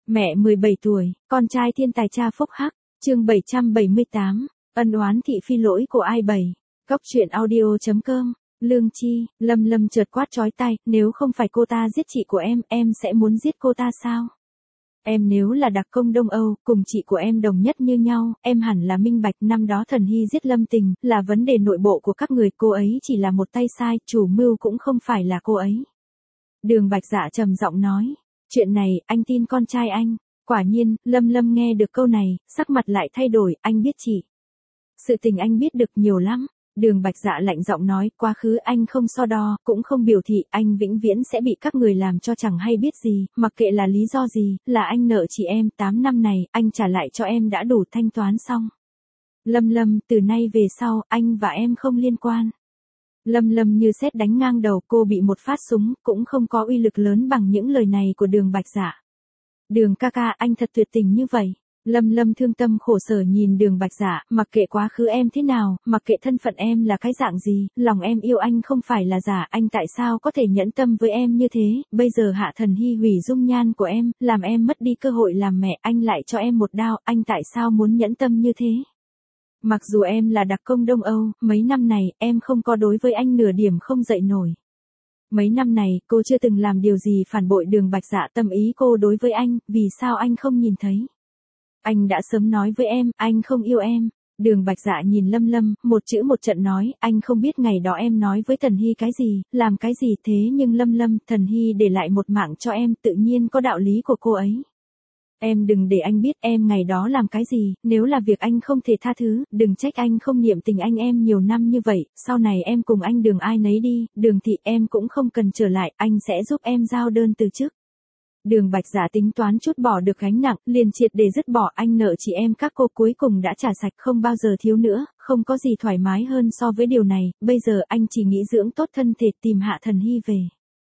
Mẹ 17 tuổi, con trai thiên tài cha phúc hắc, chương 778, ân oán thị phi lỗi của ai 7. Góc truyện audio.com, Lương Chi, Lâm chợt quát chói tai, nếu không phải cô ta giết chị của em sẽ muốn giết cô ta sao? Em nếu là đặc công Đông Âu, cùng chị của em đồng nhất như nhau, em hẳn là minh bạch năm đó Thần Hy giết Lâm Tình, là vấn đề nội bộ của các người, cô ấy chỉ là một tay sai, chủ mưu cũng không phải là cô ấy. Đường Bạch Dạ trầm giọng nói, chuyện này, anh tin con trai anh. Quả nhiên, Lâm nghe được câu này, sắc mặt lại thay đổi, anh biết chị. Sự tình anh biết được nhiều lắm. Đường Bạch Dạ lạnh giọng nói, quá khứ anh không so đo, cũng không biểu thị, anh vĩnh viễn sẽ bị các người làm cho chẳng hay biết gì, mặc kệ là lý do gì, là anh nợ chị em, 8 năm này, anh trả lại cho em đã đủ thanh toán xong. Lâm, từ nay về sau, anh và em không liên quan. Lâm như sét đánh ngang đầu, cô bị một phát súng, cũng không có uy lực lớn bằng những lời này của Đường Bạch Dạ. Đường ca ca, anh thật tuyệt tình như vậy. Lâm thương tâm khổ sở nhìn Đường Bạch Dạ, mặc kệ quá khứ em thế nào, mặc kệ thân phận em là cái dạng gì, lòng em yêu anh không phải là giả, anh tại sao có thể nhẫn tâm với em như thế, bây giờ Hạ Thần Hy hủy dung nhan của em, làm em mất đi cơ hội làm mẹ, anh lại cho em một đao, anh tại sao muốn nhẫn tâm như thế? Mặc dù em là đặc công Đông Âu, mấy năm này, em không có đối với anh nửa điểm không dậy nổi. Mấy năm này, cô chưa từng làm điều gì phản bội Đường Bạch Dạ, tâm ý cô đối với anh, vì sao anh không nhìn thấy? Anh đã sớm nói với em, anh không yêu em. Đường Bạch Dạ nhìn Lâm, một chữ một trận nói, anh không biết ngày đó em nói với Thần Hy cái gì, làm cái gì thế nhưng Lâm, Thần Hy để lại một mạng cho em, tự nhiên có đạo lý của cô ấy. Em đừng để anh biết em ngày đó làm cái gì, nếu là việc anh không thể tha thứ, đừng trách anh không niệm tình anh em nhiều năm như vậy, sau này em cùng anh Đường ai nấy đi, Đường thị em cũng không cần trở lại, anh sẽ giúp em giao đơn từ chức. Đường Bạch Dạ tính toán chút bỏ được gánh nặng, liền triệt để dứt bỏ, anh nợ chị em các cô cuối cùng đã trả sạch, không bao giờ thiếu nữa, không có gì thoải mái hơn so với điều này, bây giờ anh chỉ nghĩ dưỡng tốt thân thể, tìm Hạ Thần Hy về.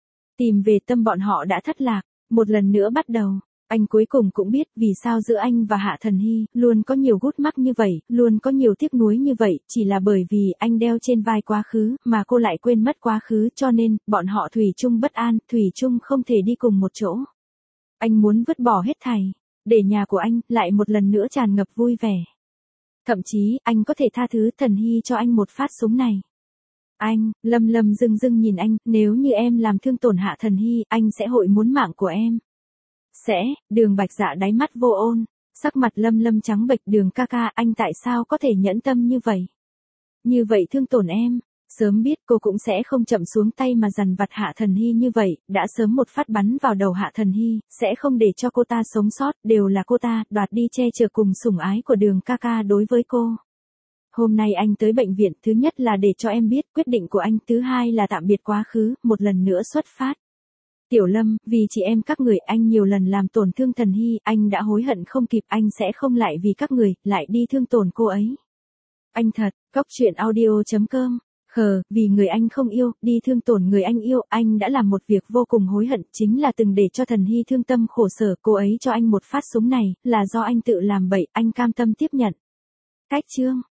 Tìm về tâm bọn họ đã thất lạc, một lần nữa bắt đầu. Anh cuối cùng cũng biết vì sao giữa anh và Hạ Thần Hy luôn có nhiều gút mắc như vậy, luôn có nhiều tiếc nuối như vậy, chỉ là bởi vì anh đeo trên vai quá khứ, mà cô lại quên mất quá khứ, cho nên, bọn họ thủy chung bất an, thủy chung không thể đi cùng một chỗ. Anh muốn vứt bỏ hết thảy, để nhà của anh lại một lần nữa tràn ngập vui vẻ. Thậm chí, anh có thể tha thứ Thần Hy cho anh một phát súng này. Anh, Lâm dưng nhìn anh, nếu như em làm thương tổn Hạ Thần Hy, anh sẽ hội muốn mạng của em. Sẽ, Đường Bạch Dạ đáy mắt vô ôn, sắc mặt Lâm trắng bệch, Đường ca ca, anh tại sao có thể nhẫn tâm như vậy? Như vậy thương tổn em, sớm biết cô cũng sẽ không chậm xuống tay mà dằn vặt Hạ Thần Hy như vậy, đã sớm một phát bắn vào đầu Hạ Thần Hy, sẽ không để cho cô ta sống sót, đều là cô ta, đoạt đi che chở cùng sủng ái của Đường ca ca đối với cô. Hôm nay anh tới bệnh viện, thứ nhất là để cho em biết quyết định của anh, thứ hai là tạm biệt quá khứ, một lần nữa xuất phát. Tiểu Lâm, vì chị em các người, anh nhiều lần làm tổn thương Thần Hy, anh đã hối hận không kịp, anh sẽ không lại vì các người, lại đi thương tổn cô ấy. Anh thật, góc truyện audio.com, vì người anh không yêu, đi thương tổn người anh yêu, anh đã làm một việc vô cùng hối hận, chính là từng để cho Thần Hy thương tâm khổ sở, cô ấy cho anh một phát súng này, là do anh tự làm bậy, anh cam tâm tiếp nhận. Cách chương.